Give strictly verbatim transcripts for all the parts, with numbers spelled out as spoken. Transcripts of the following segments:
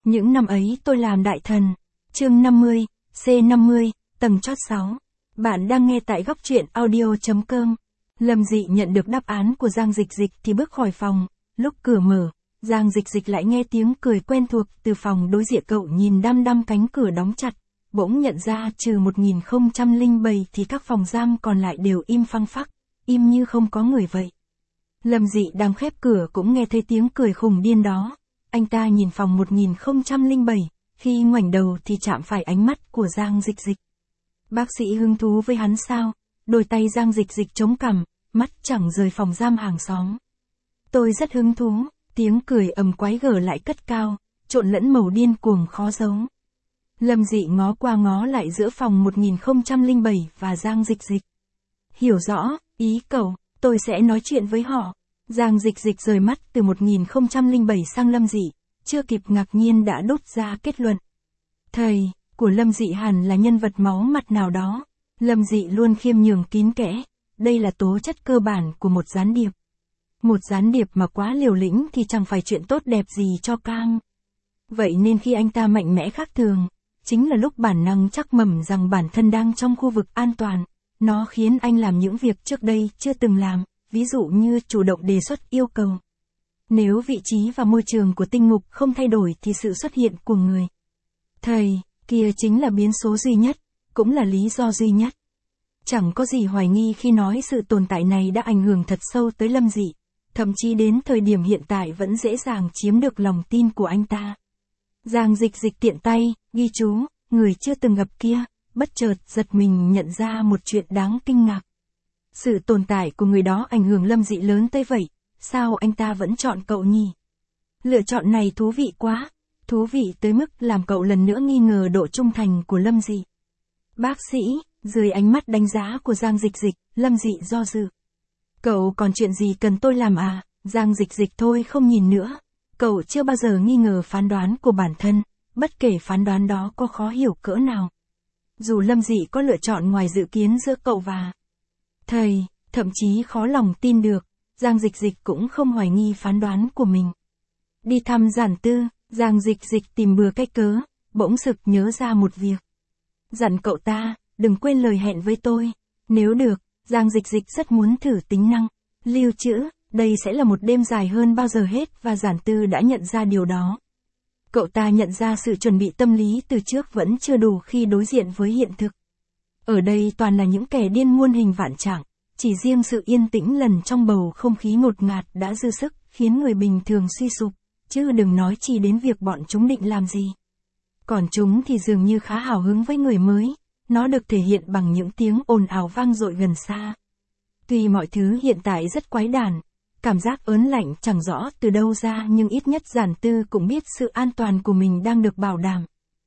Những năm ấy tôi làm đại thần. Chương năm mươi, C năm mươi, tầng chót sáu. Bạn đang nghe tại góc truyện audio chấm com. Lâm Dị nhận được đáp án của Giang Dịch Dịch thì bước khỏi phòng. Lúc cửa mở, Giang Dịch Dịch lại nghe tiếng cười quen thuộc từ phòng đối diện. Cậu nhìn đăm đăm cánh cửa đóng chặt, bỗng nhận ra trừ một nghìn không trăm lẻ bảy thì các phòng giam còn lại đều im phăng phắc, im như không có người vậy. Lâm Dị đang khép cửa cũng nghe thấy tiếng cười khùng điên đó. Anh ta nhìn phòng một nghìn không trăm lẻ bảy, khi ngoảnh đầu thì chạm phải ánh mắt của Giang Dịch Dịch. Bác sĩ hứng thú với hắn sao? Đôi tay Giang Dịch Dịch chống cằm, mắt chẳng rời phòng giam hàng xóm. Tôi rất hứng thú, tiếng cười ầm quái gở lại cất cao, trộn lẫn màu điên cuồng khó giấu. Lâm Dị ngó qua ngó lại giữa phòng một nghìn không trăm lẻ bảy và Giang Dịch Dịch. Hiểu rõ, ý cậu, tôi sẽ nói chuyện với họ. Giang Dịch Dịch rời mắt từ một nghìn không trăm lẻ bảy sang Lâm Dị, chưa kịp ngạc nhiên đã đốt ra kết luận. Thầy của Lâm Dị hẳn là nhân vật máu mặt nào đó. Lâm Dị luôn khiêm nhường kín kẽ, đây là tố chất cơ bản của một gián điệp. Một gián điệp mà quá liều lĩnh thì chẳng phải chuyện tốt đẹp gì cho Cam. Vậy nên khi anh ta mạnh mẽ khác thường, chính là lúc bản năng chắc mẩm rằng bản thân đang trong khu vực an toàn. Nó khiến anh làm những việc trước đây chưa từng làm, ví dụ như chủ động đề xuất yêu cầu. Nếu vị trí và môi trường của tinh ngục không thay đổi thì sự xuất hiện của người thầy kia chính là biến số duy nhất, cũng là lý do duy nhất. Chẳng có gì hoài nghi khi nói sự tồn tại này đã ảnh hưởng thật sâu tới Lâm Dị, thậm chí đến thời điểm hiện tại vẫn dễ dàng chiếm được lòng tin của anh ta. Giang Dịch Dịch tiện tay, ghi chú, người chưa từng gặp kia, bất chợt giật mình nhận ra một chuyện đáng kinh ngạc. Sự tồn tại của người đó ảnh hưởng Lâm Dị lớn tới vậy, sao anh ta vẫn chọn cậu nhỉ? Lựa chọn này thú vị quá, thú vị tới mức làm cậu lần nữa nghi ngờ độ trung thành của Lâm Dị. Bác sĩ, dưới ánh mắt đánh giá của Giang Dịch Dịch, Lâm Dị do dự. Cậu còn chuyện gì cần tôi làm à? Giang Dịch Dịch thôi không nhìn nữa. Cậu chưa bao giờ nghi ngờ phán đoán của bản thân, bất kể phán đoán đó có khó hiểu cỡ nào. Dù Lâm Dị có lựa chọn ngoài dự kiến giữa cậu và thầy, thậm chí khó lòng tin được, Giang Dịch Dịch cũng không hoài nghi phán đoán của mình. Đi thăm Giản Tư, Giang Dịch Dịch tìm bừa cái cớ, bỗng sực nhớ ra một việc. Dặn cậu ta, đừng quên lời hẹn với tôi. Nếu được, Giang Dịch Dịch rất muốn thử tính năng lưu trữ, đây sẽ là một đêm dài hơn bao giờ hết và Giản Tư đã nhận ra điều đó. Cậu ta nhận ra sự chuẩn bị tâm lý từ trước vẫn chưa đủ khi đối diện với hiện thực. Ở đây toàn là những kẻ điên muôn hình vạn trạng, chỉ riêng sự yên tĩnh lần trong bầu không khí ngột ngạt đã dư sức khiến người bình thường suy sụp, chứ đừng nói chi đến việc bọn chúng định làm gì. Còn chúng thì dường như khá hào hứng với người mới, nó được thể hiện bằng những tiếng ồn ào vang dội gần xa. Tuy mọi thứ hiện tại rất quái đản, cảm giác ớn lạnh chẳng rõ từ đâu ra nhưng ít nhất Giản Tư cũng biết sự an toàn của mình đang được bảo đảm.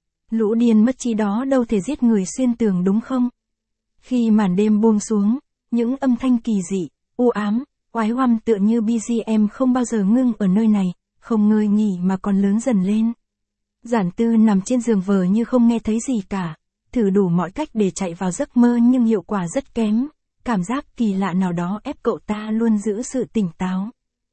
Lũ điên mất trí đó đâu thể giết người xuyên tường đúng không? Khi màn đêm buông xuống, những âm thanh kỳ dị, u ám, oái oăm tựa như bê giê em không bao giờ ngưng ở nơi này, không ngơi nghỉ mà còn lớn dần lên. Giản Tư nằm trên giường vờ như không nghe thấy gì cả, thử đủ mọi cách để chạy vào giấc mơ nhưng hiệu quả rất kém. Cảm giác kỳ lạ nào đó ép cậu ta luôn giữ sự tỉnh táo.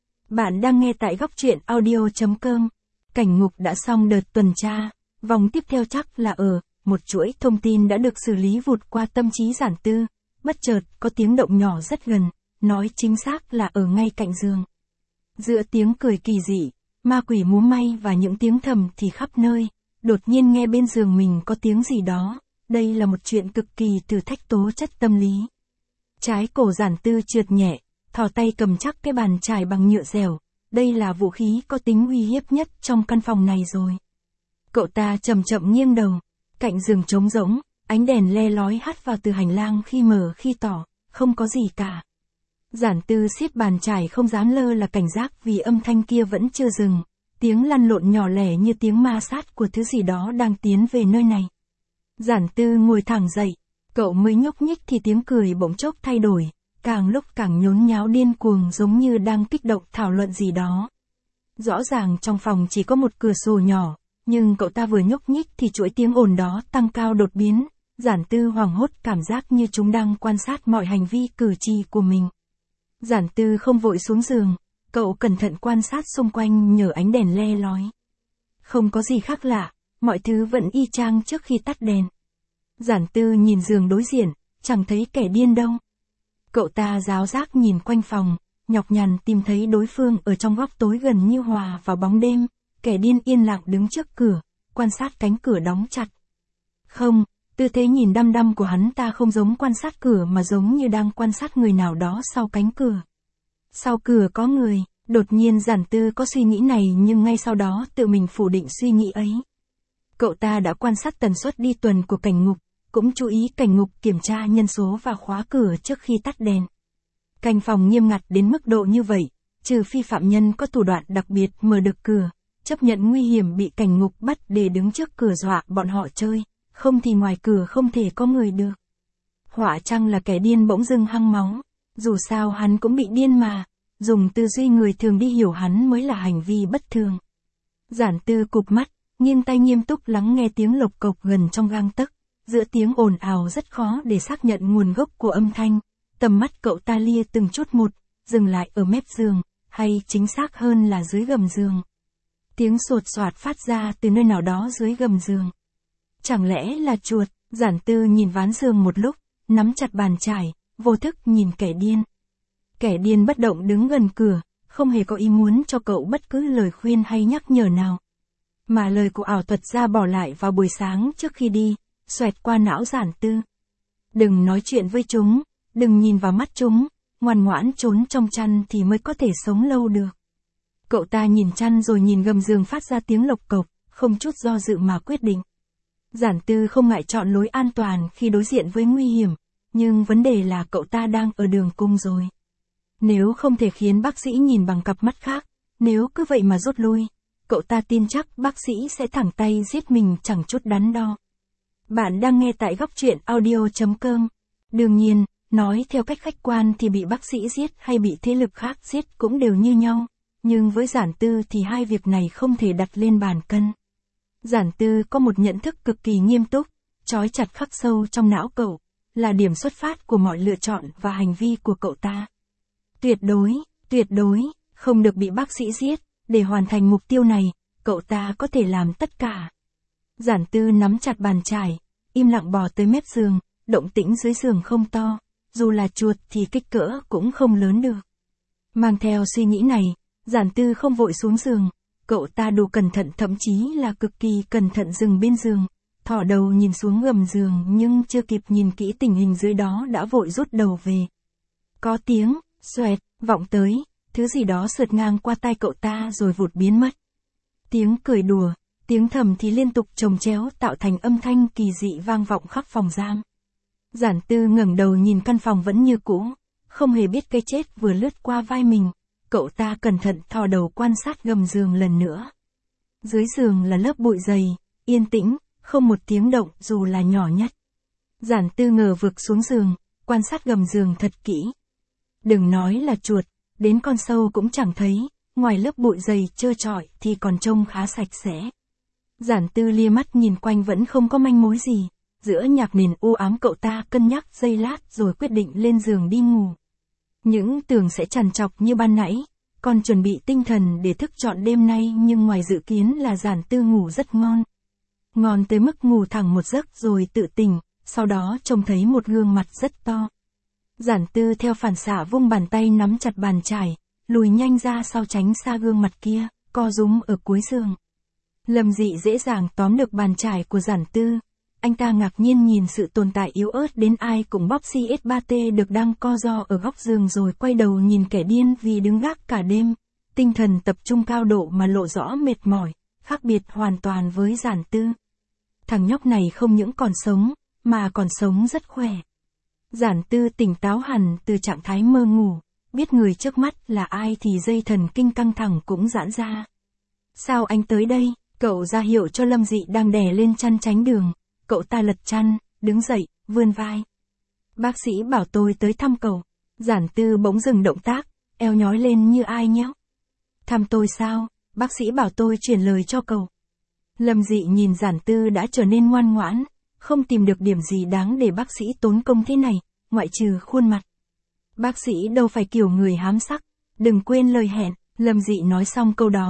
Bạn đang nghe tại góc truyện audio chấm com. Cảnh ngục đã xong đợt tuần tra. Vòng tiếp theo chắc là ở, một chuỗi thông tin đã được xử lý vụt qua tâm trí Giản Tư. Bất chợt, có tiếng động nhỏ rất gần, nói chính xác là ở ngay cạnh giường. Giữa tiếng cười kỳ dị, ma quỷ múa may và những tiếng thầm thì khắp nơi, đột nhiên nghe bên giường mình có tiếng gì đó. Đây là một chuyện cực kỳ thử thách tố chất tâm lý. Trái cổ Giản Tư trượt nhẹ, thò tay cầm chắc cái bàn chải bằng nhựa dẻo. Đây là vũ khí có tính uy hiếp nhất trong căn phòng này rồi. Cậu ta chậm chậm nghiêng đầu, cạnh giường trống rỗng, ánh đèn le lói hắt vào từ hành lang khi mờ khi tỏ, không có gì cả. Giản Tư siết bàn chải không dám lơ là cảnh giác vì âm thanh kia vẫn chưa dừng, tiếng lăn lộn nhỏ lẻ như tiếng ma sát của thứ gì đó đang tiến về nơi này. Giản Tư ngồi thẳng dậy. Cậu mới nhúc nhích thì tiếng cười bỗng chốc thay đổi, càng lúc càng nhốn nháo điên cuồng giống như đang kích động thảo luận gì đó. Rõ ràng trong phòng chỉ có một cửa sổ nhỏ, nhưng cậu ta vừa nhúc nhích thì chuỗi tiếng ồn đó tăng cao đột biến. Giản Tư hoảng hốt cảm giác như chúng đang quan sát mọi hành vi cử chỉ của mình. Giản Tư không vội xuống giường, cậu cẩn thận quan sát xung quanh nhờ ánh đèn le lói. Không có gì khác lạ, mọi thứ vẫn y chang trước khi tắt đèn. Giản Tư nhìn giường đối diện, chẳng thấy kẻ điên đâu. Cậu ta ráo rác nhìn quanh phòng, nhọc nhằn tìm thấy đối phương ở trong góc tối gần như hòa vào bóng đêm, kẻ điên yên lặng đứng trước cửa, quan sát cánh cửa đóng chặt. Không, tư thế nhìn đăm đăm của hắn ta không giống quan sát cửa mà giống như đang quan sát người nào đó sau cánh cửa. Sau cửa có người, đột nhiên Giản Tư có suy nghĩ này nhưng ngay sau đó tự mình phủ định suy nghĩ ấy. Cậu ta đã quan sát tần suất đi tuần của cảnh ngục, cũng chú ý cảnh ngục kiểm tra nhân số và khóa cửa trước khi tắt đèn. Canh phòng nghiêm ngặt đến mức độ như vậy, trừ phi phạm nhân có thủ đoạn đặc biệt mở được cửa, chấp nhận nguy hiểm bị cảnh ngục bắt để đứng trước cửa dọa bọn họ chơi, không thì ngoài cửa không thể có người được. Họa chăng là kẻ điên bỗng dưng hăng máu, dù sao hắn cũng bị điên mà, dùng tư duy người thường đi hiểu hắn mới là hành vi bất thường. Giản Tư cụp mắt, nghiêng tay nghiêm túc lắng nghe tiếng lộc cộc gần trong gang tấc, giữa tiếng ồn ào rất khó để xác nhận nguồn gốc của âm thanh, tầm mắt cậu ta lia từng chút một, dừng lại ở mép giường, hay chính xác hơn là dưới gầm giường. Tiếng sột soạt phát ra từ nơi nào đó dưới gầm giường. Chẳng lẽ là chuột? Giản Tư nhìn ván giường một lúc, nắm chặt bàn chải, vô thức nhìn kẻ điên. Kẻ điên bất động đứng gần cửa, không hề có ý muốn cho cậu bất cứ lời khuyên hay nhắc nhở nào. Mà lời của ảo thuật gia bỏ lại vào buổi sáng trước khi đi, xoẹt qua não Giản Tư. Đừng nói chuyện với chúng, đừng nhìn vào mắt chúng, ngoan ngoãn trốn trong chăn thì mới có thể sống lâu được. Cậu ta nhìn chăn rồi nhìn gầm giường phát ra tiếng lộc cộc, không chút do dự mà quyết định. Giản Tư không ngại chọn lối an toàn khi đối diện với nguy hiểm, nhưng vấn đề là cậu ta đang ở đường cung rồi. Nếu không thể khiến bác sĩ nhìn bằng cặp mắt khác, nếu cứ vậy mà rút lui, cậu ta tin chắc bác sĩ sẽ thẳng tay giết mình chẳng chút đắn đo. Bạn đang nghe tại góc truyện audio chấm com. Đương nhiên, nói theo cách khách quan thì bị bác sĩ giết hay bị thế lực khác giết cũng đều như nhau, nhưng với Giản Tư thì hai việc này không thể đặt lên bàn cân. Giản Tư có một nhận thức cực kỳ nghiêm túc, trói chặt khắc sâu trong não cậu, là điểm xuất phát của mọi lựa chọn và hành vi của cậu ta. Tuyệt đối, tuyệt đối, không được bị bác sĩ giết, để hoàn thành mục tiêu này, cậu ta có thể làm tất cả. Giản Tư nắm chặt bàn chải, im lặng bò tới mép giường, động tĩnh dưới giường không to, dù là chuột thì kích cỡ cũng không lớn được. Mang theo suy nghĩ này, Giản Tư không vội xuống giường, cậu ta đủ cẩn thận thậm chí là cực kỳ cẩn thận dừng bên giường, thỏ đầu nhìn xuống gầm giường nhưng chưa kịp nhìn kỹ tình hình dưới đó đã vội rút đầu về. Có tiếng, xoẹt, vọng tới, thứ gì đó sượt ngang qua tai cậu ta rồi vụt biến mất. Tiếng cười đùa, tiếng thầm thì liên tục chồng chéo tạo thành âm thanh kỳ dị vang vọng khắp phòng giam. Giản Tư ngẩng đầu nhìn căn phòng vẫn như cũ, không hề biết cái chết vừa lướt qua vai mình, cậu ta cẩn thận thò đầu quan sát gầm giường lần nữa. Dưới giường là lớp bụi dày, yên tĩnh, không một tiếng động dù là nhỏ nhất. Giản Tư ngờ vực xuống giường, quan sát gầm giường thật kỹ. Đừng nói là chuột, đến con sâu cũng chẳng thấy, ngoài lớp bụi dày trơ trọi thì còn trông khá sạch sẽ. Giản Tư lia mắt nhìn quanh vẫn không có manh mối gì, giữa nhạc nền u ám cậu ta cân nhắc giây lát rồi quyết định lên giường đi ngủ. Những tưởng sẽ trằn trọc như ban nãy, còn chuẩn bị tinh thần để thức trọn đêm nay nhưng ngoài dự kiến là Giản Tư ngủ rất ngon. Ngon tới mức ngủ thẳng một giấc rồi tự tỉnh, sau đó trông thấy một gương mặt rất to. Giản Tư theo phản xạ vung bàn tay nắm chặt bàn chải, lùi nhanh ra sau tránh xa gương mặt kia, co rúm ở cuối giường. Lâm Dị dễ dàng tóm được bàn chải của Giản Tư. Anh ta ngạc nhiên nhìn sự tồn tại yếu ớt đến ai cũng bóp xê ét ba tê được đang co ro ở góc giường rồi quay đầu nhìn kẻ điên vì đứng gác cả đêm. Tinh thần tập trung cao độ mà lộ rõ mệt mỏi, khác biệt hoàn toàn với Giản Tư. Thằng nhóc này không những còn sống, mà còn sống rất khỏe. Giản Tư tỉnh táo hẳn từ trạng thái mơ ngủ, biết người trước mắt là ai thì dây thần kinh căng thẳng cũng giãn ra. Sao anh tới đây? Cậu ra hiệu cho Lâm Dị đang đè lên chăn tránh đường. Cậu ta lật chăn, đứng dậy, vươn vai. Bác sĩ bảo tôi tới thăm cậu. Giản Tư bỗng dừng động tác, eo nhói lên như ai nhéo. Thăm tôi sao? Bác sĩ bảo tôi truyền lời cho cậu. Lâm Dị nhìn Giản Tư đã trở nên ngoan ngoãn, không tìm được điểm gì đáng để bác sĩ tốn công thế này, ngoại trừ khuôn mặt. Bác sĩ đâu phải kiểu người hám sắc, đừng quên lời hẹn. Lâm Dị nói xong câu đó,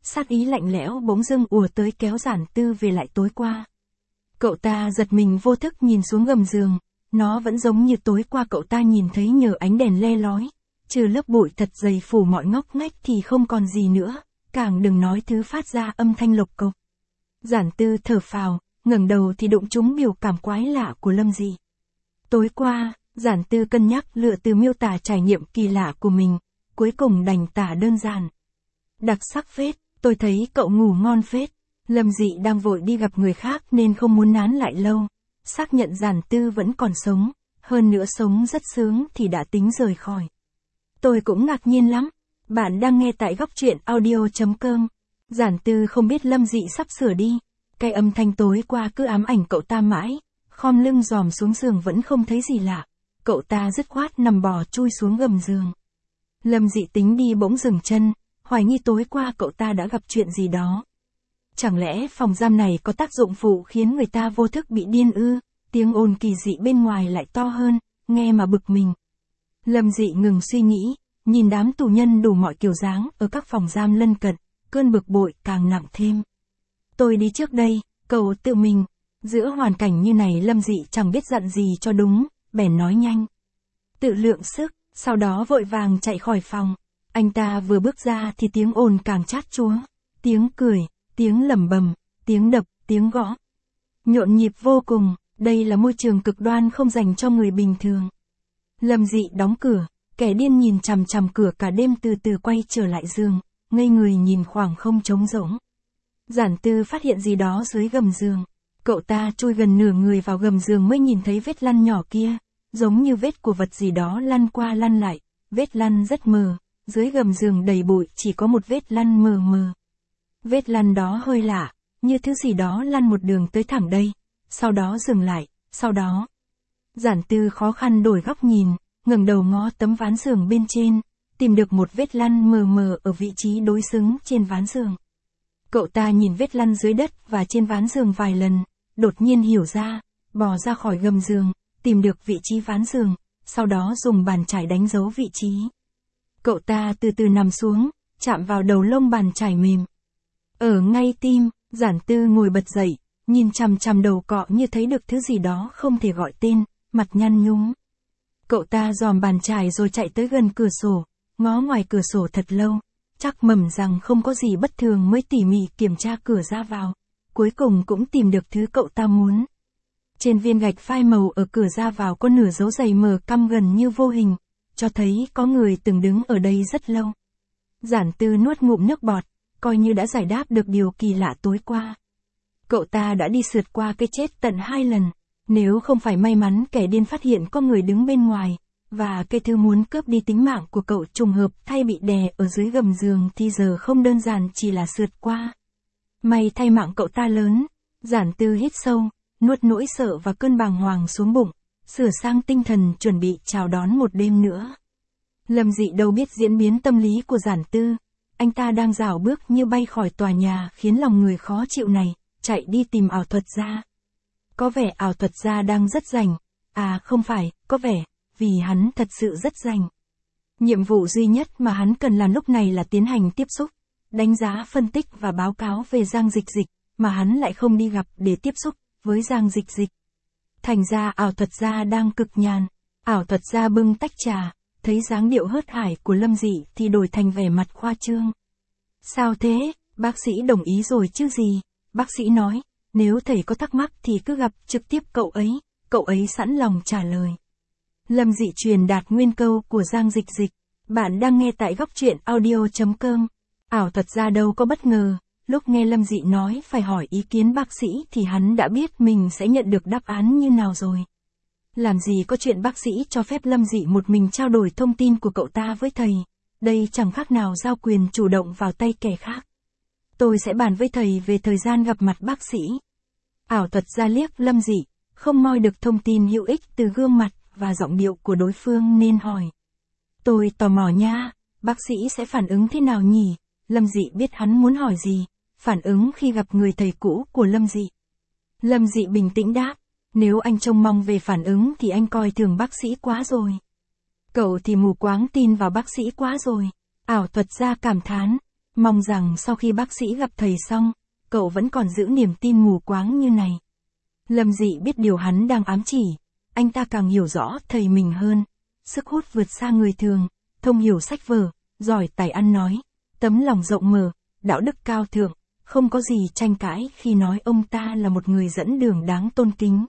sát ý lạnh lẽo bỗng dưng ùa tới kéo Giản Tư về lại tối qua. Cậu ta giật mình vô thức nhìn xuống gầm giường, nó vẫn giống như tối qua cậu ta nhìn thấy nhờ ánh đèn le lói, trừ lớp bụi thật dày phủ mọi ngóc ngách thì không còn gì nữa, càng đừng nói thứ phát ra âm thanh lộc cộc. Giản Tư thở phào, ngẩng đầu thì đụng trúng biểu cảm quái lạ của Lâm Dị. Tối qua, Giản Tư cân nhắc lựa từ miêu tả trải nghiệm kỳ lạ của mình, cuối cùng đành tả đơn giản. Đặc sắc phết, tôi thấy cậu ngủ ngon phết. Lâm Dị đang vội đi gặp người khác nên không muốn nán lại lâu, xác nhận Giản Tư vẫn còn sống, hơn nữa sống rất sướng thì đã tính rời khỏi. Tôi cũng ngạc nhiên lắm. Bạn đang nghe tại góc truyện audio chấm com. Giản Tư không biết Lâm Dị sắp sửa đi. Cái âm thanh tối qua cứ ám ảnh cậu ta mãi, khom lưng dòm xuống giường vẫn không thấy gì lạ. Cậu ta dứt khoát nằm bò chui xuống gầm giường. Lâm Dị tính đi bỗng dừng chân, hoài nghi tối qua cậu ta đã gặp chuyện gì đó. Chẳng lẽ phòng giam này có tác dụng phụ khiến người ta vô thức bị điên ư? Tiếng ồn kỳ dị bên ngoài lại to hơn, nghe mà bực mình. Lâm Dị ngừng suy nghĩ, nhìn đám tù nhân đủ mọi kiểu dáng ở các phòng giam lân cận, cơn bực bội càng nặng thêm. Tôi đi trước đây, cậu tự mình. Giữa hoàn cảnh như này Lâm Dị chẳng biết dặn gì cho đúng, bèn nói nhanh. Tự lượng sức, sau đó vội vàng chạy khỏi phòng. Anh ta vừa bước ra thì tiếng ồn càng chát chúa, tiếng cười, tiếng lẩm bẩm, tiếng đập, tiếng gõ. Nhộn nhịp vô cùng, đây là môi trường cực đoan không dành cho người bình thường. Lâm Dị đóng cửa, kẻ điên nhìn chằm chằm cửa cả đêm từ từ quay trở lại giường, ngây người nhìn khoảng không trống rỗng. Giản Tư phát hiện gì đó dưới gầm giường. Cậu ta chui gần nửa người vào gầm giường mới nhìn thấy vết lăn nhỏ kia, giống như vết của vật gì đó lăn qua lăn lại, vết lăn rất mờ, dưới gầm giường đầy bụi chỉ có một vết lăn mờ mờ. Vết lăn đó hơi lạ, như thứ gì đó lăn một đường tới thẳng đây, sau đó dừng lại, sau đó. Giản Tư khó khăn đổi góc nhìn, ngẩng đầu ngó tấm ván giường bên trên, tìm được một vết lăn mờ mờ ở vị trí đối xứng trên ván giường. Cậu ta nhìn vết lăn dưới đất và trên ván giường vài lần, đột nhiên hiểu ra, bò ra khỏi gầm giường, tìm được vị trí ván giường, sau đó dùng bàn chải đánh dấu vị trí. Cậu ta từ từ nằm xuống, chạm vào đầu lông bàn chải mềm. Ở ngay tim, Giản Tư ngồi bật dậy, nhìn chằm chằm đầu cọ như thấy được thứ gì đó không thể gọi tên, mặt nhăn nhúm. Cậu ta dòm bàn chải rồi chạy tới gần cửa sổ, ngó ngoài cửa sổ thật lâu, chắc mầm rằng không có gì bất thường mới tỉ mỉ kiểm tra cửa ra vào, cuối cùng cũng tìm được thứ cậu ta muốn. Trên viên gạch phai màu ở cửa ra vào có nửa dấu giày mờ căm gần như vô hình, cho thấy có người từng đứng ở đây rất lâu. Giản Tư nuốt ngụm nước bọt, coi như đã giải đáp được điều kỳ lạ tối qua. Cậu ta đã đi sượt qua cái chết tận hai lần, nếu không phải may mắn kẻ điên phát hiện có người đứng bên ngoài, và cái thứ muốn cướp đi tính mạng của cậu trùng hợp thay bị đè ở dưới gầm giường thì giờ không đơn giản chỉ là sượt qua. May thay mạng cậu ta lớn. Giản Tư hít sâu, nuốt nỗi sợ và cơn bàng hoàng xuống bụng, sửa sang tinh thần chuẩn bị chào đón một đêm nữa. Lâm Dị đâu biết diễn biến tâm lý của Giản Tư, anh ta đang rảo bước như bay khỏi tòa nhà khiến lòng người khó chịu này, chạy đi tìm ảo thuật gia. Có vẻ ảo thuật gia đang rất rảnh, à không phải, có vẻ, vì hắn thật sự rất rảnh. Nhiệm vụ duy nhất mà hắn cần làm lúc này là tiến hành tiếp xúc, đánh giá phân tích và báo cáo về Giang Dịch Dịch, mà hắn lại không đi gặp để tiếp xúc với Giang Dịch Dịch. Thành ra ảo thuật gia đang cực nhàn, ảo thuật gia bưng tách trà, thấy dáng điệu hớt hải của Lâm Dị thì đổi thành vẻ mặt khoa trương. Sao thế, bác sĩ đồng ý rồi chứ gì? Bác sĩ nói, nếu thầy có thắc mắc thì cứ gặp trực tiếp cậu ấy, cậu ấy sẵn lòng trả lời. Lâm Dị truyền đạt nguyên câu của Giang Dịch Dịch. Bạn đang nghe tại góc truyện audio chấm com. Ảo thuật gia đâu có bất ngờ, lúc nghe Lâm Dị nói phải hỏi ý kiến bác sĩ thì hắn đã biết mình sẽ nhận được đáp án như nào rồi. Làm gì có chuyện bác sĩ cho phép Lâm Dị một mình trao đổi thông tin của cậu ta với thầy, đây chẳng khác nào giao quyền chủ động vào tay kẻ khác. Tôi sẽ bàn với thầy về thời gian gặp mặt bác sĩ. Ảo thuật gia liếc Lâm Dị, không moi được thông tin hữu ích từ gương mặt và giọng điệu của đối phương nên hỏi. Tôi tò mò nha, bác sĩ sẽ phản ứng thế nào nhỉ? Lâm Dị biết hắn muốn hỏi gì, phản ứng khi gặp người thầy cũ của Lâm Dị. Lâm Dị bình tĩnh đáp, nếu anh trông mong về phản ứng thì anh coi thường bác sĩ quá rồi. Cậu thì mù quáng tin vào bác sĩ quá rồi. Ảo thuật gia cảm thán, mong rằng sau khi bác sĩ gặp thầy xong, cậu vẫn còn giữ niềm tin mù quáng như này. Lâm Dị biết điều hắn đang ám chỉ, anh ta càng hiểu rõ thầy mình hơn. Sức hút vượt xa người thường, thông hiểu sách vở, giỏi tài ăn nói, tấm lòng rộng mở, đạo đức cao thượng, không có gì tranh cãi khi nói ông ta là một người dẫn đường đáng tôn kính.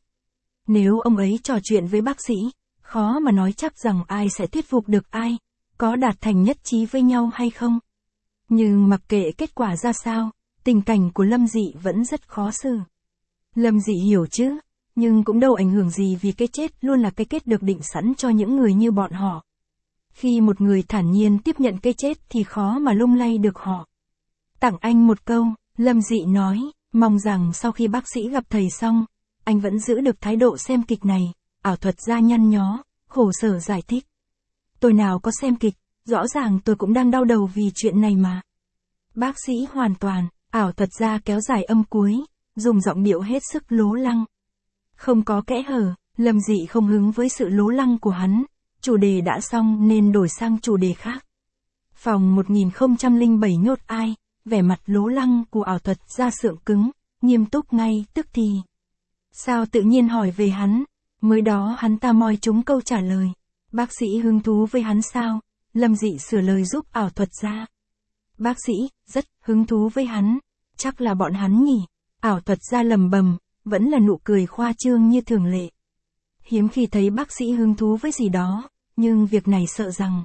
Nếu ông ấy trò chuyện với bác sĩ, khó mà nói chắc rằng ai sẽ thuyết phục được ai, có đạt thành nhất trí với nhau hay không. Nhưng mặc kệ kết quả ra sao, tình cảnh của Lâm Dị vẫn rất khó xử. Lâm Dị hiểu chứ, nhưng cũng đâu ảnh hưởng gì vì cái chết luôn là cái kết được định sẵn cho những người như bọn họ. Khi một người thản nhiên tiếp nhận cái chết thì khó mà lung lay được họ. Tặng anh một câu, Lâm Dị nói, mong rằng sau khi bác sĩ gặp thầy xong, anh vẫn giữ được thái độ xem kịch này. Ảo thuật gia nhăn nhó, khổ sở giải thích. Tôi nào có xem kịch, rõ ràng tôi cũng đang đau đầu vì chuyện này mà. Bác sĩ hoàn toàn, ảo thuật gia kéo dài âm cuối, dùng giọng điệu hết sức lố lăng. Không có kẽ hở, Lâm Dị không hứng với sự lố lăng của hắn, chủ đề đã xong nên đổi sang chủ đề khác. Phòng một nghìn không trăm lẻ bảy nhốt ai, vẻ mặt lố lăng của ảo thuật gia sượng cứng, nghiêm túc ngay tức thì. Sao tự nhiên hỏi về hắn? Mới đó hắn ta moi trúng câu trả lời. Bác sĩ hứng thú với hắn sao? Lâm Dị sửa lời giúp ảo thuật gia. Bác sĩ, rất hứng thú với hắn. Chắc là bọn hắn nhỉ? Ảo thuật gia lầm bầm, vẫn là nụ cười khoa trương như thường lệ. Hiếm khi thấy bác sĩ hứng thú với gì đó, nhưng việc này sợ rằng.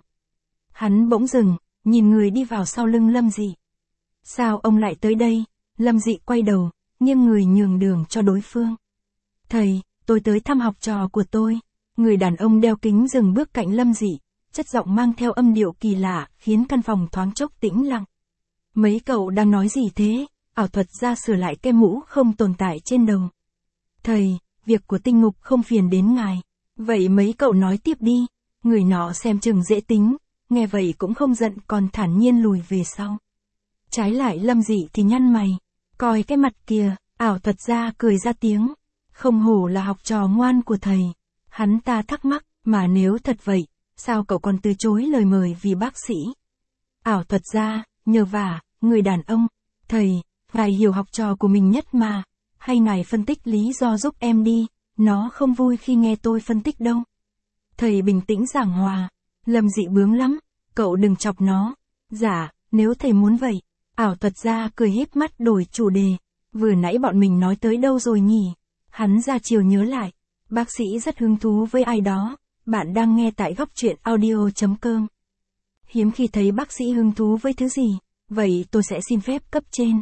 Hắn bỗng dừng, nhìn người đi vào sau lưng Lâm Dị. Sao ông lại tới đây? Lâm Dị quay đầu, nghiêng người nhường đường cho đối phương. Thầy, tôi tới thăm học trò của tôi. Người đàn ông đeo kính dừng bước cạnh Lâm Dị, chất giọng mang theo âm điệu kỳ lạ, khiến căn phòng thoáng chốc tĩnh lặng. Mấy cậu đang nói gì thế? Ảo thuật gia sửa lại cái mũ không tồn tại trên đầu. Thầy, việc của tinh ngục không phiền đến ngài. Vậy mấy cậu nói tiếp đi. Người nọ xem chừng dễ tính, nghe vậy cũng không giận còn thản nhiên lùi về sau. Trái lại Lâm Dị thì nhăn mày. Coi cái mặt kìa, ảo thuật gia cười ra tiếng. Không hổ là học trò ngoan của thầy. Hắn ta thắc mắc, mà nếu thật vậy, sao cậu còn từ chối lời mời vì bác sĩ? Ảo thuật gia, nhờ vả, người đàn ông. Thầy, ngài hiểu học trò của mình nhất mà. Hay ngài phân tích lý do giúp em đi, nó không vui khi nghe tôi phân tích đâu. Thầy bình tĩnh giảng hòa. Lâm Dị bướng lắm, cậu đừng chọc nó. Dạ, nếu thầy muốn vậy. Ảo thuật gia cười híp mắt đổi chủ đề. Vừa nãy bọn mình nói tới đâu rồi nhỉ? Hắn ra chiều nhớ lại. Bác sĩ rất hứng thú với ai đó. Bạn đang nghe tại góc truyện audio chấm com. Hiếm khi thấy bác sĩ hứng thú với thứ gì, vậy tôi sẽ xin phép cấp trên.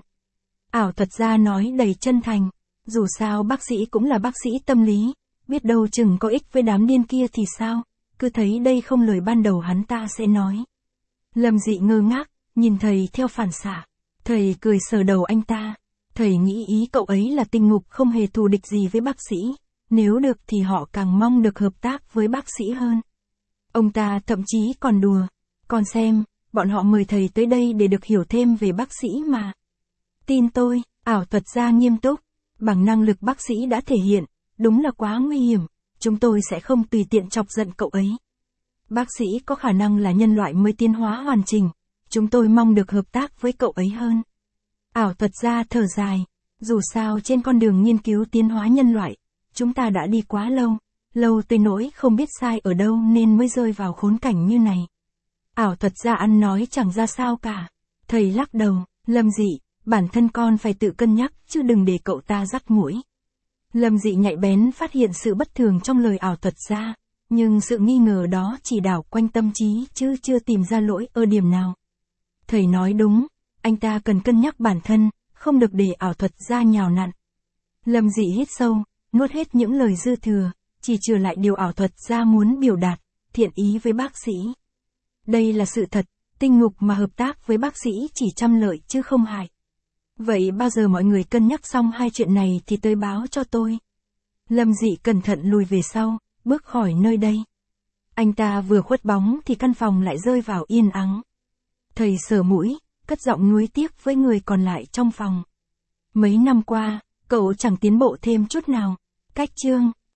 Ảo thuật gia nói đầy chân thành. Dù sao bác sĩ cũng là bác sĩ tâm lý. Biết đâu chừng có ích với đám điên kia thì sao? Cứ thấy đây không lời ban đầu hắn ta sẽ nói. Lâm Dị ngơ ngác, nhìn thầy theo phản xạ. Thầy cười sờ đầu anh ta. Thầy nghĩ ý cậu ấy là tinh ngục không hề thù địch gì với bác sĩ. Nếu được thì họ càng mong được hợp tác với bác sĩ hơn. Ông ta thậm chí còn đùa. Còn xem, bọn họ mời thầy tới đây để được hiểu thêm về bác sĩ mà. Tin tôi, ảo thuật gia nghiêm túc. Bằng năng lực bác sĩ đã thể hiện, đúng là quá nguy hiểm. Chúng tôi sẽ không tùy tiện chọc giận cậu ấy. Bác sĩ có khả năng là nhân loại mới tiến hóa hoàn chỉnh. Chúng tôi mong được hợp tác với cậu ấy hơn. Ảo thuật gia thở dài. Dù sao trên con đường nghiên cứu tiến hóa nhân loại, chúng ta đã đi quá lâu. Lâu tới nỗi không biết sai ở đâu nên mới rơi vào khốn cảnh như này. Ảo thuật gia ăn nói chẳng ra sao cả. Thầy lắc đầu, Lâm Dị, bản thân con phải tự cân nhắc chứ đừng để cậu ta dắt mũi. Lâm Dị nhạy bén phát hiện sự bất thường trong lời ảo thuật gia, nhưng sự nghi ngờ đó chỉ đảo quanh tâm trí chứ chưa tìm ra lỗi ở điểm nào. Thầy nói đúng, anh ta cần cân nhắc bản thân, không được để ảo thuật gia nhào nặn. Lâm Dị hít sâu, nuốt hết những lời dư thừa, chỉ trừ lại điều ảo thuật gia muốn biểu đạt, thiện ý với bác sĩ. Đây là sự thật, tinh ngục mà hợp tác với bác sĩ chỉ trăm lợi chứ không hại. Vậy bao giờ mọi người cân nhắc xong hai chuyện này thì tới báo cho tôi. Lâm Dị cẩn thận lùi về sau, bước khỏi nơi đây. Anh ta vừa khuất bóng thì căn phòng lại rơi vào yên ắng. Thầy sờ mũi, cất giọng nuối tiếc với người còn lại trong phòng. Mấy năm qua, cậu chẳng tiến bộ thêm chút nào. Cách chương